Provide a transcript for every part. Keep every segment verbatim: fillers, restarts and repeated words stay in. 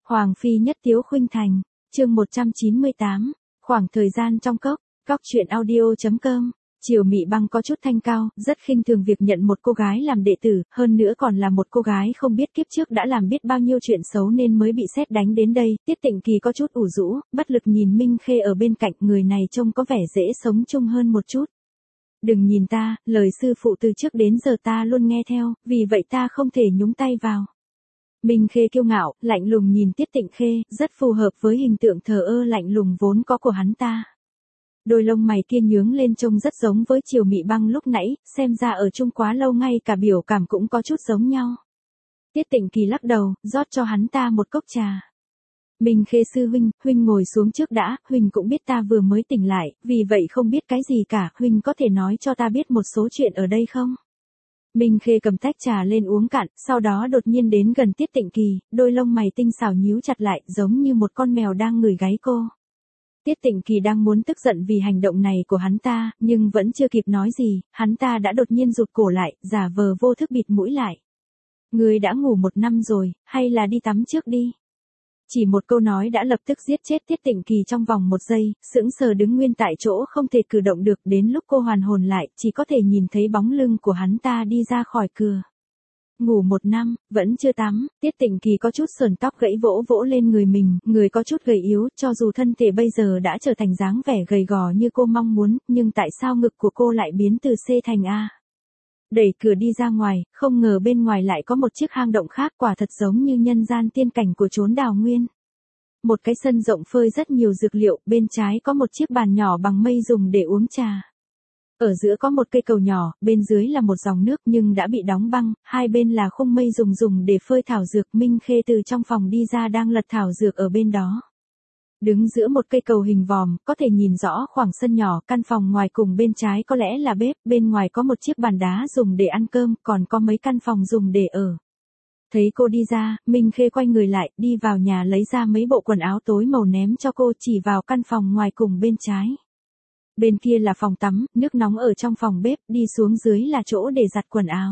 Hoàng phi nhất tiếu khuynh thành, chương một trăm chín mươi tám, khoảng thời gian trong cốc, cóc truyện audio.com. Triều Mị Băng có chút thanh cao, rất khinh thường việc nhận một cô gái làm đệ tử, hơn nữa còn là một cô gái không biết kiếp trước đã làm biết bao nhiêu chuyện xấu nên mới bị sét đánh đến đây. Tiết Tịnh Kỳ có chút ủ rũ, bất lực nhìn Minh Khê ở bên cạnh, người này trông có vẻ dễ sống chung hơn một chút. Đừng nhìn ta, lời sư phụ từ trước đến giờ ta luôn nghe theo, vì vậy ta không thể nhúng tay vào. Minh Khê kiêu ngạo, lạnh lùng nhìn Tiết Tịnh Khê, rất phù hợp với hình tượng thờ ơ lạnh lùng vốn có của hắn ta. Đôi lông mày kia nhướng lên trông rất giống với Triều Mị Băng lúc nãy, xem ra ở chung quá lâu ngay cả biểu cảm cũng có chút giống nhau. Tiết Tịnh Kỳ lắc đầu, rót cho hắn ta một cốc trà. Minh Khê sư huynh, huynh ngồi xuống trước đã, huynh cũng biết ta vừa mới tỉnh lại, vì vậy không biết cái gì cả, huynh có thể nói cho ta biết một số chuyện ở đây không? Minh Khê cầm tách trà lên uống cạn, sau đó đột nhiên đến gần Tiết Tịnh Kỳ, đôi lông mày tinh xảo nhíu chặt lại, giống như một con mèo đang ngửi gáy cô. Tiết Tịnh Kỳ đang muốn tức giận vì hành động này của hắn ta, nhưng vẫn chưa kịp nói gì, hắn ta đã đột nhiên rụt cổ lại, giả vờ vô thức bịt mũi lại. Ngươi đã ngủ một năm rồi, hay là đi tắm trước đi? Chỉ một câu nói đã lập tức giết chết Tiết Tịnh Kỳ trong vòng một giây, sững sờ đứng nguyên tại chỗ không thể cử động được, đến lúc cô hoàn hồn lại, chỉ có thể nhìn thấy bóng lưng của hắn ta đi ra khỏi cửa. Ngủ một năm, vẫn chưa tắm, Tiết Tịnh Kỳ có chút sờn tóc gãy vỗ vỗ lên người mình, người có chút gầy yếu, cho dù thân thể bây giờ đã trở thành dáng vẻ gầy gò như cô mong muốn, nhưng tại sao ngực của cô lại biến từ C thành A? Đẩy cửa đi ra ngoài, không ngờ bên ngoài lại có một chiếc hang động khác, quả thật giống như nhân gian tiên cảnh của chốn đào nguyên. Một cái sân rộng phơi rất nhiều dược liệu, bên trái có một chiếc bàn nhỏ bằng mây dùng để uống trà. Ở giữa có một cây cầu nhỏ, bên dưới là một dòng nước nhưng đã bị đóng băng, hai bên là khung mây dùng dùng để phơi thảo dược. Minh Khê từ trong phòng đi ra đang lật thảo dược ở bên đó. Đứng giữa một cây cầu hình vòm, có thể nhìn rõ khoảng sân nhỏ, căn phòng ngoài cùng bên trái có lẽ là bếp, bên ngoài có một chiếc bàn đá dùng để ăn cơm, còn có mấy căn phòng dùng để ở. Thấy cô đi ra, Minh Khê quay người lại, đi vào nhà lấy ra mấy bộ quần áo tối màu ném cho cô, chỉ vào căn phòng ngoài cùng bên trái. Bên kia là phòng tắm, nước nóng ở trong phòng bếp, đi xuống dưới là chỗ để giặt quần áo.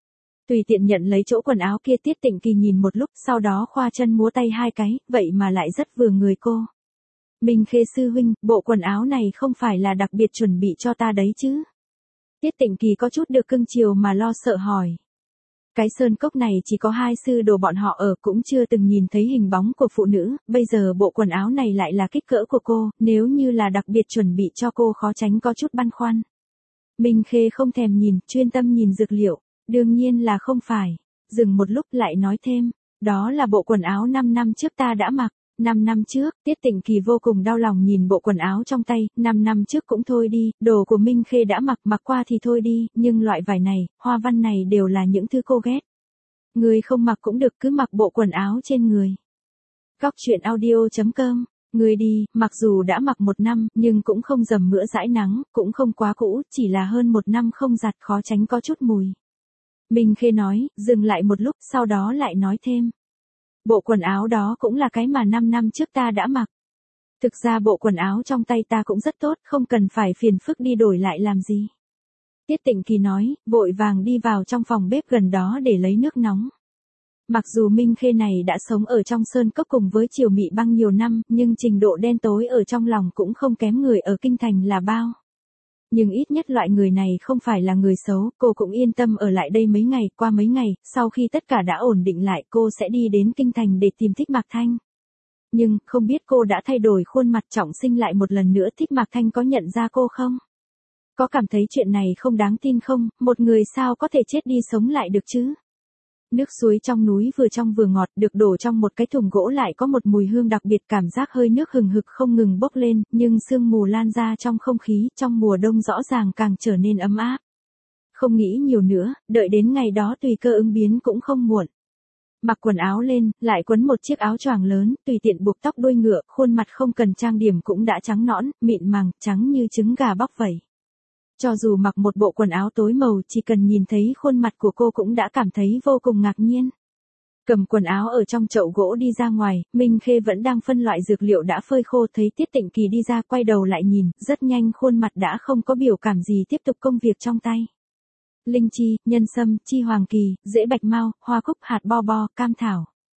Tùy tiện nhận lấy chỗ quần áo kia, Tiết Tịnh Kỳ nhìn một lúc, sau đó khoa chân múa tay hai cái, vậy mà lại rất vừa người cô. Minh Khê sư huynh, bộ quần áo này không phải là đặc biệt chuẩn bị cho ta đấy chứ? Tiết Tịnh Kỳ có chút được cưng chiều mà lo sợ hỏi. Cái sơn cốc này chỉ có hai sư đồ bọn họ ở, cũng chưa từng nhìn thấy hình bóng của phụ nữ, bây giờ bộ quần áo này lại là kích cỡ của cô, nếu như là đặc biệt chuẩn bị cho cô khó tránh có chút băn khoăn. Minh Khê không thèm nhìn, chuyên tâm nhìn dược liệu, đương nhiên là không phải. Dừng một lúc lại nói thêm, đó là bộ quần áo năm năm trước ta đã mặc. năm năm trước, Tiết Tịnh Kỳ vô cùng đau lòng nhìn bộ quần áo trong tay, năm năm trước cũng thôi đi, đồ của Minh Khê đã mặc, mặc qua thì thôi đi, nhưng loại vải này, hoa văn này đều là những thứ cô ghét. Người không mặc cũng được, cứ mặc bộ quần áo trên người. Cóc truyện audio.com, người đi, mặc dù đã mặc một năm, nhưng cũng không dầm mữa dãi nắng, cũng không quá cũ, chỉ là hơn một năm không giặt khó tránh có chút mùi. Minh Khê nói, dừng lại một lúc, sau đó lại nói thêm. Bộ quần áo đó cũng là cái mà năm năm trước ta đã mặc. Thực ra bộ quần áo trong tay ta cũng rất tốt, không cần phải phiền phức đi đổi lại làm gì. Tiết Tịnh Kỳ nói, vội vàng đi vào trong phòng bếp gần đó để lấy nước nóng. Mặc dù Minh Khê này đã sống ở trong sơn cốc cùng với Triều Mị Băng nhiều năm, nhưng trình độ đen tối ở trong lòng cũng không kém người ở kinh thành là bao. Nhưng ít nhất loại người này không phải là người xấu, cô cũng yên tâm ở lại đây mấy ngày, qua mấy ngày, sau khi tất cả đã ổn định lại cô sẽ đi đến kinh thành để tìm Thích Mạc Thanh. Nhưng, không biết cô đã thay đổi khuôn mặt trọng sinh lại một lần nữa, Thích Mạc Thanh có nhận ra cô không? Có cảm thấy chuyện này không đáng tin không, một người sao có thể chết đi sống lại được chứ? Nước suối trong núi vừa trong vừa ngọt, được đổ trong một cái thùng gỗ lại có một mùi hương đặc biệt, cảm giác hơi nước hừng hực không ngừng bốc lên, nhưng sương mù lan ra trong không khí, trong mùa đông rõ ràng càng trở nên ấm áp. Không nghĩ nhiều nữa, đợi đến ngày đó tùy cơ ứng biến cũng không muộn. Mặc quần áo lên, lại quấn một chiếc áo choàng lớn, tùy tiện buộc tóc đuôi ngựa, khuôn mặt không cần trang điểm cũng đã trắng nõn, mịn màng, trắng như trứng gà bóc vẩy. Cho dù mặc một bộ quần áo tối màu, chỉ cần nhìn thấy khuôn mặt của cô cũng đã cảm thấy vô cùng ngạc nhiên. Cầm quần áo ở trong chậu gỗ đi ra ngoài, Minh Khê vẫn đang phân loại dược liệu đã phơi khô, thấy Tiết Tịnh Kỳ đi ra quay đầu lại nhìn, rất nhanh khuôn mặt đã không có biểu cảm gì, tiếp tục công việc trong tay. Linh chi, nhân sâm, chi hoàng kỳ, rễ bạch mau, hoa cúc, hạt bo bo, cam thảo.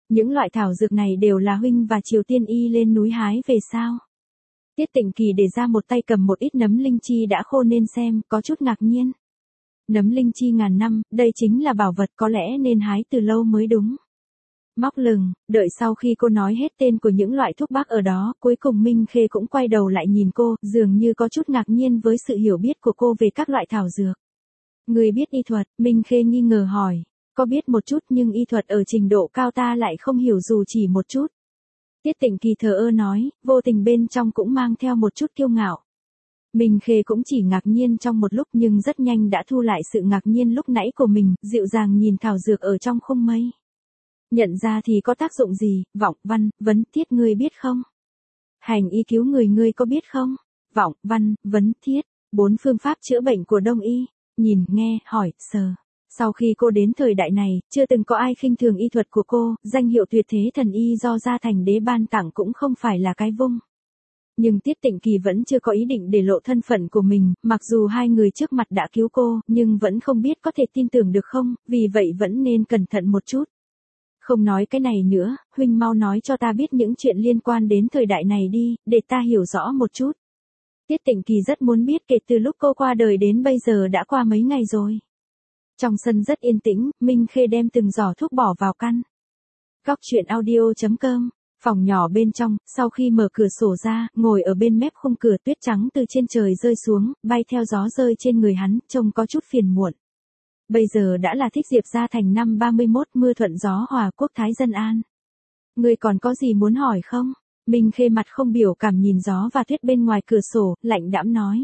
Những loại thảo dược này đều là huynh và Triều Tiên Y lên núi hái về sao? Tiết Tịnh Kỳ để ra một tay cầm một ít nấm linh chi đã khô nên xem, có chút ngạc nhiên. Nấm linh chi ngàn năm, đây chính là bảo vật có lẽ nên hái từ lâu mới đúng. Móc lừng, đợi sau khi cô nói hết tên của những loại thuốc bắc ở đó, cuối cùng Minh Khê cũng quay đầu lại nhìn cô, dường như có chút ngạc nhiên với sự hiểu biết của cô về các loại thảo dược. Người biết y thuật, Minh Khê nghi ngờ hỏi. Có biết một chút nhưng y thuật ở trình độ cao ta lại không hiểu dù chỉ một chút. Tiết Tịnh Kỳ thờ ơ nói, vô tình bên trong cũng mang theo một chút kiêu ngạo. Minh Khê cũng chỉ ngạc nhiên trong một lúc nhưng rất nhanh đã thu lại sự ngạc nhiên lúc nãy của mình, dịu dàng nhìn thảo dược ở trong khung mây. Nhận ra thì có tác dụng gì, vọng, văn, vấn, thiết ngươi biết không? Hành y cứu người ngươi có biết không? Vọng, văn, vấn, thiết, bốn phương pháp chữa bệnh của Đông y, nhìn, nghe, hỏi, sờ. Sau khi cô đến thời đại này, chưa từng có ai khinh thường y thuật của cô, danh hiệu tuyệt thế thần y do Gia Thành Đế ban tặng cũng không phải là cái vung. Nhưng Tiết Tịnh Kỳ vẫn chưa có ý định để lộ thân phận của mình, mặc dù hai người trước mặt đã cứu cô, nhưng vẫn không biết có thể tin tưởng được không, vì vậy vẫn nên cẩn thận một chút. Không nói cái này nữa, huynh mau nói cho ta biết những chuyện liên quan đến thời đại này đi, để ta hiểu rõ một chút. Tiết Tịnh Kỳ rất muốn biết kể từ lúc cô qua đời đến bây giờ đã qua mấy ngày rồi. Trong sân rất yên tĩnh, Minh Khê đem từng giỏ thuốc bỏ vào căn. Góc truyện audio chấm com, phòng nhỏ bên trong, sau khi mở cửa sổ ra, ngồi ở bên mép khung cửa tuyết trắng từ trên trời rơi xuống, bay theo gió rơi trên người hắn, trông có chút phiền muộn. Bây giờ đã là thích diệp gia thành năm ba mươi mốt, mưa thuận gió hòa, quốc thái dân an. Ngươi còn có gì muốn hỏi không? Minh Khê mặt không biểu cảm nhìn gió và tuyết bên ngoài cửa sổ, lạnh đãm nói.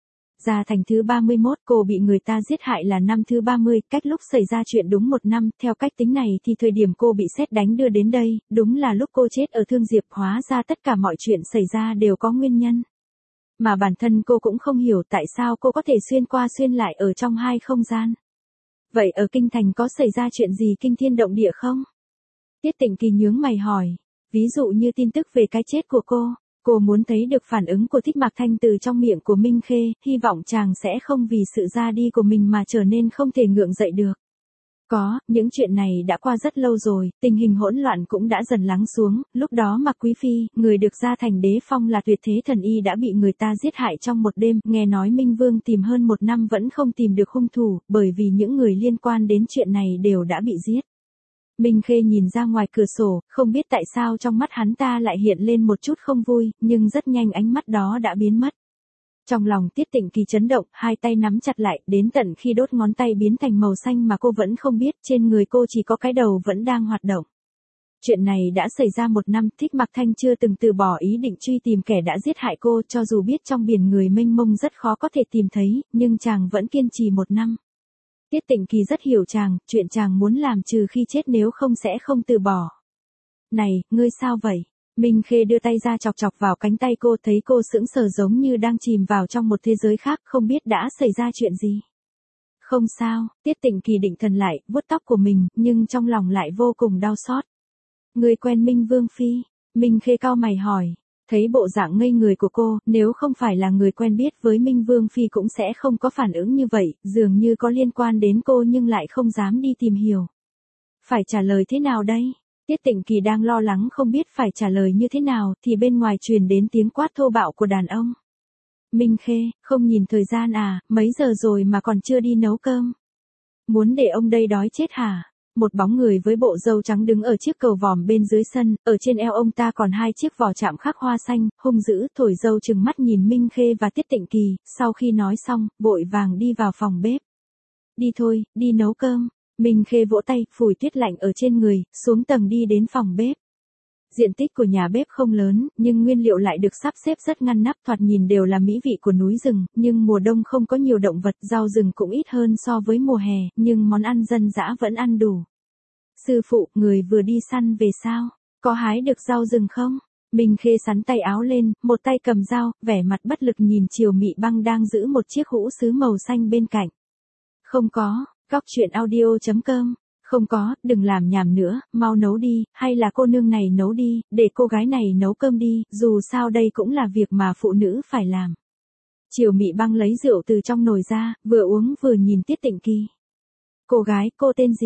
Gia thành thứ ba mươi mốt, cô bị người ta giết hại là năm thứ ba mươi, cách lúc xảy ra chuyện đúng một năm, theo cách tính này thì thời điểm cô bị sét đánh đưa đến đây, đúng là lúc cô chết ở Thương Diệp, hóa ra tất cả mọi chuyện xảy ra đều có nguyên nhân. Mà bản thân cô cũng không hiểu tại sao cô có thể xuyên qua xuyên lại ở trong hai không gian. Vậy ở kinh thành có xảy ra chuyện gì kinh thiên động địa không? Tiết Tịnh Kỳ nhướng mày hỏi, ví dụ như tin tức về cái chết của cô. Cô muốn thấy được phản ứng của Thích Mạc Thanh từ trong miệng của Minh Khê, hy vọng chàng sẽ không vì sự ra đi của mình mà trở nên không thể ngượng dậy được. Có, những chuyện này đã qua rất lâu rồi, tình hình hỗn loạn cũng đã dần lắng xuống, lúc đó Mạc Quý Phi, người được Gia Thành Đế phong là tuyệt thế thần y đã bị người ta giết hại trong một đêm, nghe nói Minh Vương tìm hơn một năm vẫn không tìm được hung thủ, bởi vì những người liên quan đến chuyện này đều đã bị giết. Minh Khê nhìn ra ngoài cửa sổ, không biết tại sao trong mắt hắn ta lại hiện lên một chút không vui, nhưng rất nhanh ánh mắt đó đã biến mất. Trong lòng Tiết Tịnh Kỳ chấn động, hai tay nắm chặt lại, đến tận khi đốt ngón tay biến thành màu xanh mà cô vẫn không biết, trên người cô chỉ có cái đầu vẫn đang hoạt động. Chuyện này đã xảy ra một năm, Thích Mạc Thanh chưa từng từ bỏ ý định truy tìm kẻ đã giết hại cô, cho dù biết trong biển người mênh mông rất khó có thể tìm thấy, nhưng chàng vẫn kiên trì một năm. Tiết Tịnh Kỳ rất hiểu chàng, chuyện chàng muốn làm trừ khi chết nếu không sẽ không từ bỏ. Này, ngươi sao vậy? Minh Khê đưa tay ra chọc chọc vào cánh tay cô, thấy cô sững sờ giống như đang chìm vào trong một thế giới khác, không biết đã xảy ra chuyện gì. Không sao, Tiết Tịnh Kỳ định thần lại, vuốt tóc của mình, nhưng trong lòng lại vô cùng đau xót. Ngươi quen Minh Vương Phi? Minh Khê cau mày hỏi. Thấy bộ dạng ngây người của cô, nếu không phải là người quen biết với Minh Vương Phi cũng sẽ không có phản ứng như vậy, dường như có liên quan đến cô nhưng lại không dám đi tìm hiểu. Phải trả lời thế nào đây? Tiết Tịnh Kỳ đang lo lắng không biết phải trả lời như thế nào, thì bên ngoài truyền đến tiếng quát thô bạo của đàn ông. Minh Khê, không nhìn thời gian à, mấy giờ rồi mà còn chưa đi nấu cơm? Muốn để ông đây đói chết hả? Một bóng người với bộ râu trắng đứng ở chiếc cầu vòm bên dưới sân, ở trên eo ông ta còn hai chiếc vỏ chạm khắc hoa xanh, hung dữ, thổi râu trừng mắt nhìn Minh Khê và Tiết Tịnh Kỳ, sau khi nói xong, vội vàng đi vào phòng bếp. Đi thôi, đi nấu cơm. Minh Khê vỗ tay, phủi tuyết lạnh ở trên người, xuống tầng đi đến phòng bếp. Diện tích của nhà bếp không lớn, nhưng nguyên liệu lại được sắp xếp rất ngăn nắp, thoạt nhìn đều là mỹ vị của núi rừng, nhưng mùa đông không có nhiều động vật, rau rừng cũng ít hơn so với mùa hè, nhưng món ăn dân dã vẫn ăn đủ. Sư phụ, người vừa đi săn về sao? Có hái được rau rừng không? Minh Khê sắn tay áo lên, một tay cầm dao, vẻ mặt bất lực nhìn Triều Mị Băng đang giữ một chiếc hũ sứ màu xanh bên cạnh. Không có, góc truyện audio chấm com. Không có, đừng làm nhảm nữa, mau nấu đi, hay là cô nương này nấu đi, để cô gái này nấu cơm đi, dù sao đây cũng là việc mà phụ nữ phải làm. Triều Mị Băng lấy rượu từ trong nồi ra, vừa uống vừa nhìn Tiết Tịnh Kỳ. Cô gái, cô tên gì?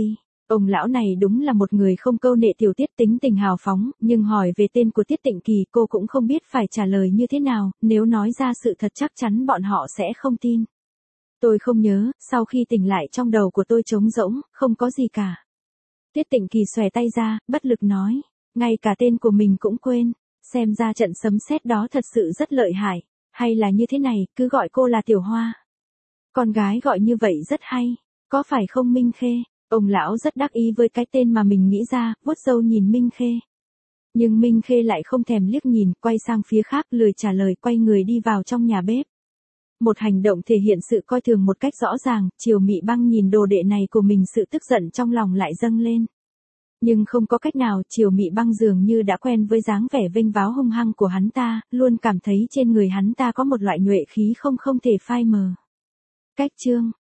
Ông lão này đúng là một người không câu nệ tiểu tiết, tính tình hào phóng, nhưng hỏi về tên của Tiết Tịnh Kỳ cô cũng không biết phải trả lời như thế nào, nếu nói ra sự thật chắc chắn bọn họ sẽ không tin. Tôi không nhớ, sau khi tỉnh lại trong đầu của tôi trống rỗng, không có gì cả. Tiết Tịnh Kỳ xòe tay ra, bất lực nói, ngay cả tên của mình cũng quên, xem ra trận sấm sét đó thật sự rất lợi hại, hay là như thế này, cứ gọi cô là Tiểu Hoa. Con gái gọi như vậy rất hay, có phải không Minh Khê? Ông lão rất đắc ý với cái tên mà mình nghĩ ra, vuốt râu nhìn Minh Khê. Nhưng Minh Khê lại không thèm liếc nhìn, quay sang phía khác lười trả lời, quay người đi vào trong nhà bếp. Một hành động thể hiện sự coi thường một cách rõ ràng, Triều Mị Băng nhìn đồ đệ này của mình, sự tức giận trong lòng lại dâng lên. Nhưng không có cách nào, Triều Mị Băng dường như đã quen với dáng vẻ vênh váo hung hăng của hắn ta, luôn cảm thấy trên người hắn ta có một loại nhuệ khí không không thể phai mờ. Cách chương